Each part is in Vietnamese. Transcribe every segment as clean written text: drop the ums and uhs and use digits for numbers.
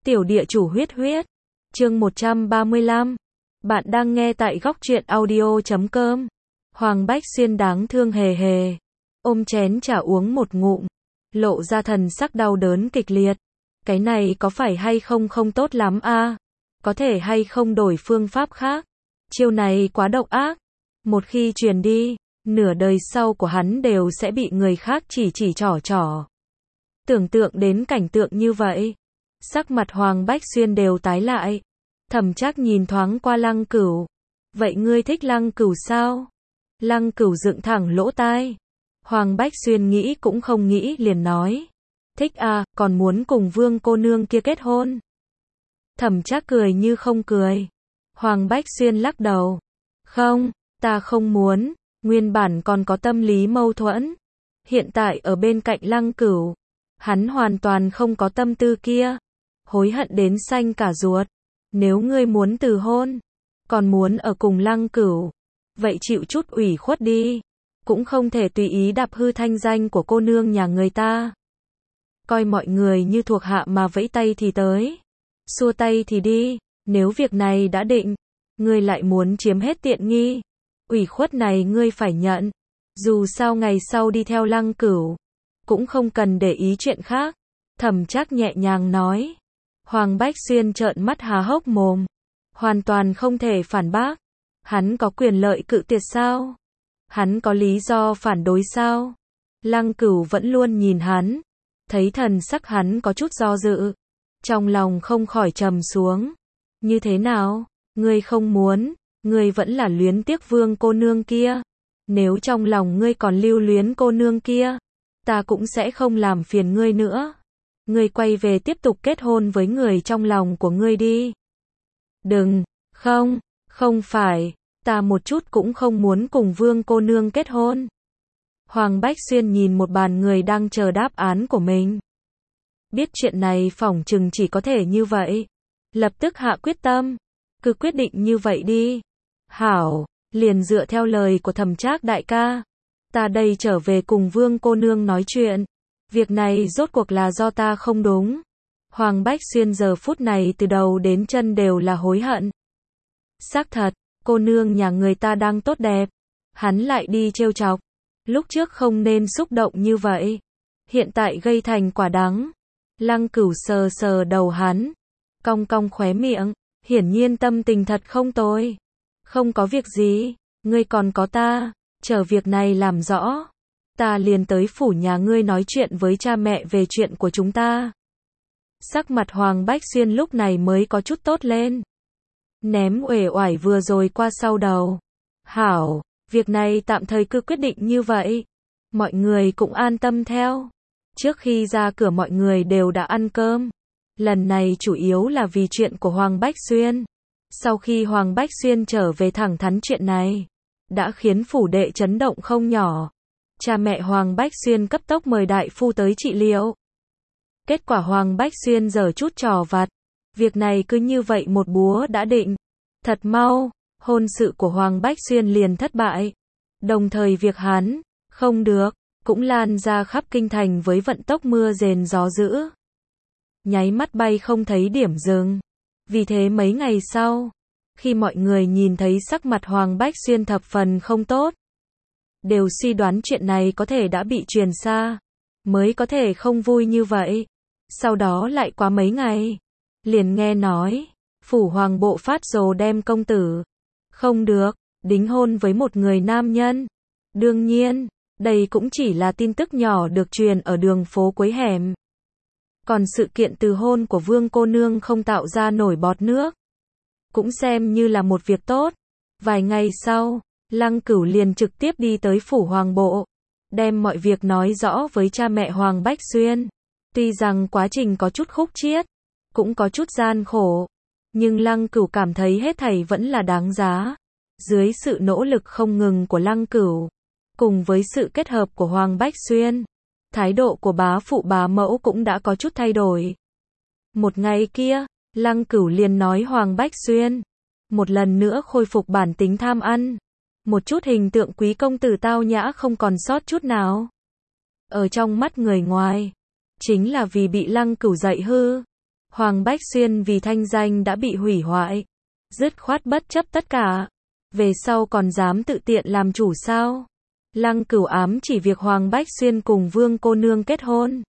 Tiểu địa chủ huyết huyết. Chương 135. Bạn đang nghe tại góc truyện audio.com. Hoàng Bách Xuyên đáng thương hề hề. Ôm chén trà uống một ngụm. Lộ ra thần sắc đau đớn kịch liệt. Cái này có phải hay không không tốt lắm a? Có thể hay không đổi phương pháp khác? Chiêu này quá độc ác. Một khi truyền đi, nửa đời sau của hắn đều sẽ bị người khác chỉ trỏ. Tưởng tượng đến cảnh tượng như vậy, sắc mặt Hoàng Bách Xuyên đều tái lại. Thẩm Trác nhìn thoáng qua Lăng Cửu. Vậy ngươi thích Lăng Cửu sao? Lăng Cửu dựng thẳng lỗ tai. Hoàng Bách Xuyên nghĩ cũng không nghĩ liền nói. Thích à, còn muốn cùng Vương cô nương kia kết hôn. Thẩm Trác cười như không cười. Hoàng Bách Xuyên lắc đầu. Không, ta không muốn, nguyên bản còn có tâm lý mâu thuẫn. Hiện tại ở bên cạnh Lăng Cửu, hắn hoàn toàn không có tâm tư kia. Hối hận đến xanh cả ruột. Nếu ngươi muốn từ hôn, còn muốn ở cùng Lăng Cửu, vậy chịu chút ủy khuất đi. Cũng không thể tùy ý đạp hư thanh danh của cô nương nhà người ta. Coi mọi người như thuộc hạ mà vẫy tay thì tới, xua tay thì đi. Nếu việc này đã định, ngươi lại muốn chiếm hết tiện nghi, ủy khuất này ngươi phải nhận. Dù sao ngày sau đi theo Lăng Cửu, cũng không cần để ý chuyện khác. Thẩm Trác nhẹ nhàng nói. Hoàng Bách Xuyên trợn mắt há hốc mồm, hoàn toàn không thể phản bác. Hắn có quyền lợi cự tuyệt sao? Hắn có lý do phản đối sao? Lăng Cửu vẫn luôn nhìn hắn, thấy thần sắc hắn có chút do dự, trong lòng không khỏi trầm xuống. Như thế nào? Ngươi không muốn, ngươi vẫn là luyến tiếc Vương cô nương kia. Nếu trong lòng ngươi còn lưu luyến cô nương kia, ta cũng sẽ không làm phiền ngươi nữa. Ngươi quay về tiếp tục kết hôn với người trong lòng của ngươi đi. Đừng, không phải, ta một chút cũng không muốn cùng Vương cô nương kết hôn. Hoàng Bách Xuyên nhìn một bàn người đang chờ đáp án của mình. Biết chuyện này phỏng chừng chỉ có thể như vậy. Lập tức hạ quyết tâm. Cứ quyết định như vậy đi. Hảo, liền dựa theo lời của Thẩm Trác đại ca. Ta đây trở về cùng Vương cô nương nói chuyện. Việc này rốt cuộc là do ta không đúng. Hoàng Bách Xuyên giờ phút này từ đầu đến chân đều là hối hận. Xác thật, cô nương nhà người ta đang tốt đẹp. Hắn lại đi trêu chọc. Lúc trước không nên xúc động như vậy. Hiện tại gây thành quả đắng. Lăng Cửu sờ sờ đầu hắn, cong cong khóe miệng, hiển nhiên tâm tình thật không tồi. Không có việc gì, ngươi còn có ta, chờ việc này làm rõ. Ta liền tới phủ nhà ngươi nói chuyện với cha mẹ về chuyện của chúng ta. Sắc mặt Hoàng Bách Xuyên lúc này mới có chút tốt lên. Ném uể oải vừa rồi qua sau đầu. Hảo, việc này tạm thời cứ quyết định như vậy. Mọi người cũng an tâm theo. Trước khi ra cửa mọi người đều đã ăn cơm. Lần này chủ yếu là vì chuyện của Hoàng Bách Xuyên. Sau khi Hoàng Bách Xuyên trở về thẳng thắn chuyện này, đã khiến phủ đệ chấn động không nhỏ. Cha mẹ Hoàng Bách Xuyên cấp tốc mời đại phu tới trị liệu. Kết quả Hoàng Bách Xuyên giở chút trò vặt. Việc này cứ như vậy một búa đã định. Thật mau, hôn sự của Hoàng Bách Xuyên liền thất bại. Đồng thời việc hắn không được cũng lan ra khắp kinh thành với vận tốc mưa rền gió dữ. Nháy mắt bay không thấy điểm dừng. Vì thế mấy ngày sau, khi mọi người nhìn thấy sắc mặt Hoàng Bách Xuyên thập phần không tốt, đều suy đoán chuyện này có thể đã bị truyền xa, mới có thể không vui như vậy. Sau đó lại qua mấy ngày, liền nghe nói, phủ Hoàng bộ phát rồ đem công tử. Không được, đính hôn với một người nam nhân. Đương nhiên, đây cũng chỉ là tin tức nhỏ được truyền ở đường phố cuối hẻm. Còn sự kiện từ hôn của Vương cô nương không tạo ra nổi bọt nước, cũng xem như là một việc tốt. Vài ngày sau, Lăng Cửu liền trực tiếp đi tới phủ Hoàng bộ, đem mọi việc nói rõ với cha mẹ Hoàng Bách Xuyên. Tuy rằng quá trình có chút khúc chiết, cũng có chút gian khổ, nhưng Lăng Cửu cảm thấy hết thảy vẫn là đáng giá. Dưới sự nỗ lực không ngừng của Lăng Cửu, cùng với sự kết hợp của Hoàng Bách Xuyên, thái độ của bá phụ bá mẫu cũng đã có chút thay đổi. Một ngày kia, Lăng Cửu liền nói Hoàng Bách Xuyên một lần nữa khôi phục bản tính tham ăn. Một chút hình tượng quý công tử tao nhã không còn sót chút nào. Ở trong mắt người ngoài, chính là vì bị Lăng Cửu dạy hư. Hoàng Bách Xuyên vì thanh danh đã bị hủy hoại, dứt khoát bất chấp tất cả. Về sau còn dám tự tiện làm chủ sao? Lăng Cửu ám chỉ việc Hoàng Bách Xuyên cùng Vương cô nương kết hôn,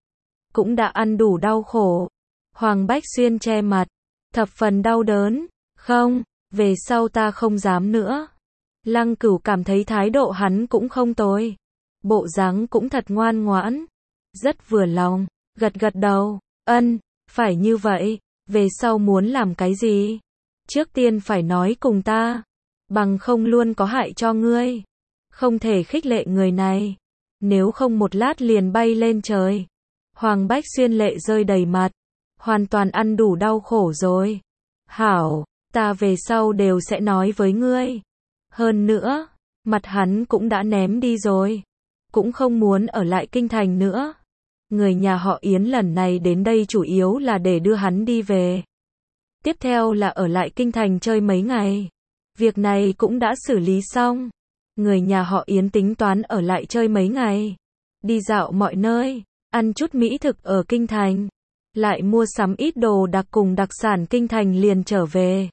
cũng đã ăn đủ đau khổ. Hoàng Bách Xuyên che mặt, thập phần đau đớn. Không, về sau ta không dám nữa. Lăng Cửu cảm thấy thái độ hắn cũng không tồi, bộ dáng cũng thật ngoan ngoãn, rất vừa lòng, gật gật đầu. Ân, phải như vậy. Về sau muốn làm cái gì, trước tiên phải nói cùng ta, bằng không luôn có hại cho ngươi. Không thể khích lệ người này, nếu không một lát liền bay lên trời. Hoàng Bách Xuyên lệ rơi đầy mặt, hoàn toàn ăn đủ đau khổ rồi. Hảo, ta về sau đều sẽ nói với ngươi. Hơn nữa, mặt hắn cũng đã ném đi rồi, cũng không muốn ở lại kinh thành nữa. Người nhà họ Yến lần này đến đây chủ yếu là để đưa hắn đi về. Tiếp theo là ở lại kinh thành chơi mấy ngày. Việc này cũng đã xử lý xong. Người nhà họ Yến tính toán ở lại chơi mấy ngày, đi dạo mọi nơi, ăn chút mỹ thực ở kinh thành, lại mua sắm ít đồ đặc cùng đặc sản kinh thành liền trở về.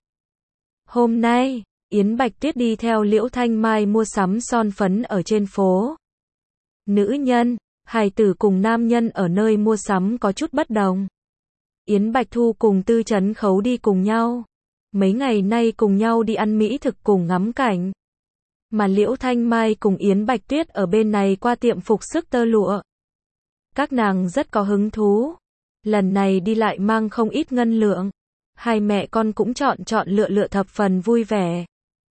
Hôm nay, Yến Bạch Tuyết đi theo Liễu Thanh Mai mua sắm son phấn ở trên phố. Nữ nhân, hài tử cùng nam nhân ở nơi mua sắm có chút bất đồng. Yến Bạch Thu cùng Tư Trấn Khấu đi cùng nhau. Mấy ngày nay cùng nhau đi ăn mỹ thực cùng ngắm cảnh. Mà Liễu Thanh Mai cùng Yến Bạch Tuyết ở bên này qua tiệm phục sức tơ lụa. Các nàng rất có hứng thú. Lần này đi lại mang không ít ngân lượng. Hai mẹ con cũng chọn lựa thập phần vui vẻ.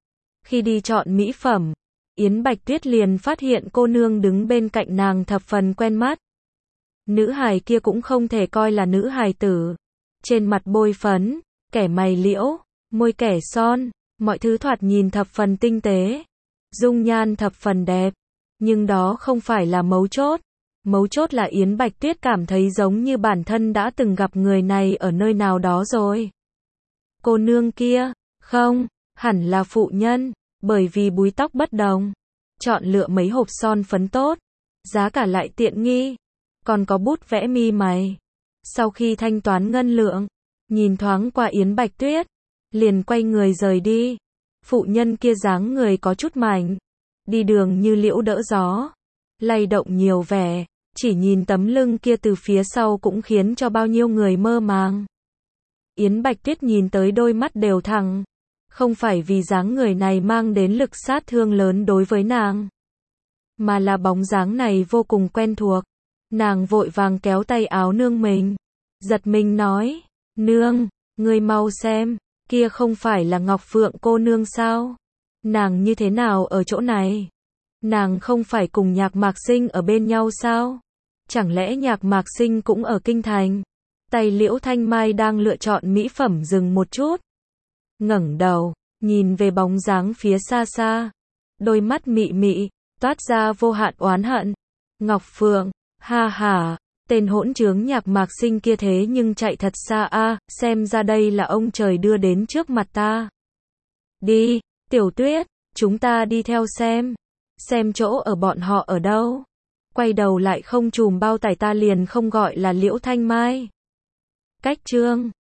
Khi đi chọn mỹ phẩm, Yến Bạch Tuyết liền phát hiện cô nương đứng bên cạnh nàng thập phần quen mắt. Nữ hài kia cũng không thể coi là nữ hài tử. Trên mặt bôi phấn, kẻ mày liễu, môi kẻ son, mọi thứ thoạt nhìn thập phần tinh tế. Dung nhan thập phần đẹp, nhưng đó không phải là mấu chốt. Mấu chốt là Yến Bạch Tuyết cảm thấy giống như bản thân đã từng gặp người này ở nơi nào đó rồi. Cô nương kia, không, hẳn là phụ nhân, bởi vì búi tóc bất đồng. Chọn lựa mấy hộp son phấn tốt, giá cả lại tiện nghi, còn có bút vẽ mi mày. Sau khi thanh toán ngân lượng, nhìn thoáng qua Yến Bạch Tuyết, liền quay người rời đi. Phụ nhân kia dáng người có chút mảnh, đi đường như liễu đỡ gió, lay động nhiều vẻ, chỉ nhìn tấm lưng kia từ phía sau cũng khiến cho bao nhiêu người mơ màng. Yến Bạch Tuyết nhìn tới đôi mắt đều thẳng, không phải vì dáng người này mang đến lực sát thương lớn đối với nàng, mà là bóng dáng này vô cùng quen thuộc. Nàng vội vàng kéo tay áo nương mình, giật mình nói, nương, ngươi mau xem, kia không phải là Ngọc Phượng cô nương sao? Nàng như thế nào ở chỗ này? Nàng không phải cùng Nhạc Mạc Sinh ở bên nhau sao? Chẳng lẽ Nhạc Mạc Sinh cũng ở kinh thành? Tay Liễu Thanh Mai đang lựa chọn mỹ phẩm dừng một chút, ngẩng đầu, nhìn về bóng dáng phía xa xa, đôi mắt mị mị, toát ra vô hạn oán hận. Ngọc Phượng, ha ha, tên hỗn trướng Nhạc Mạc Sinh kia thế nhưng chạy thật xa a, xem ra đây là ông trời đưa đến trước mặt ta. Đi, Tiểu Tuyết, chúng ta đi theo xem chỗ ở bọn họ ở đâu. Quay đầu lại không chùm bao tải ta liền không gọi là Liễu Thanh Mai. Cách chương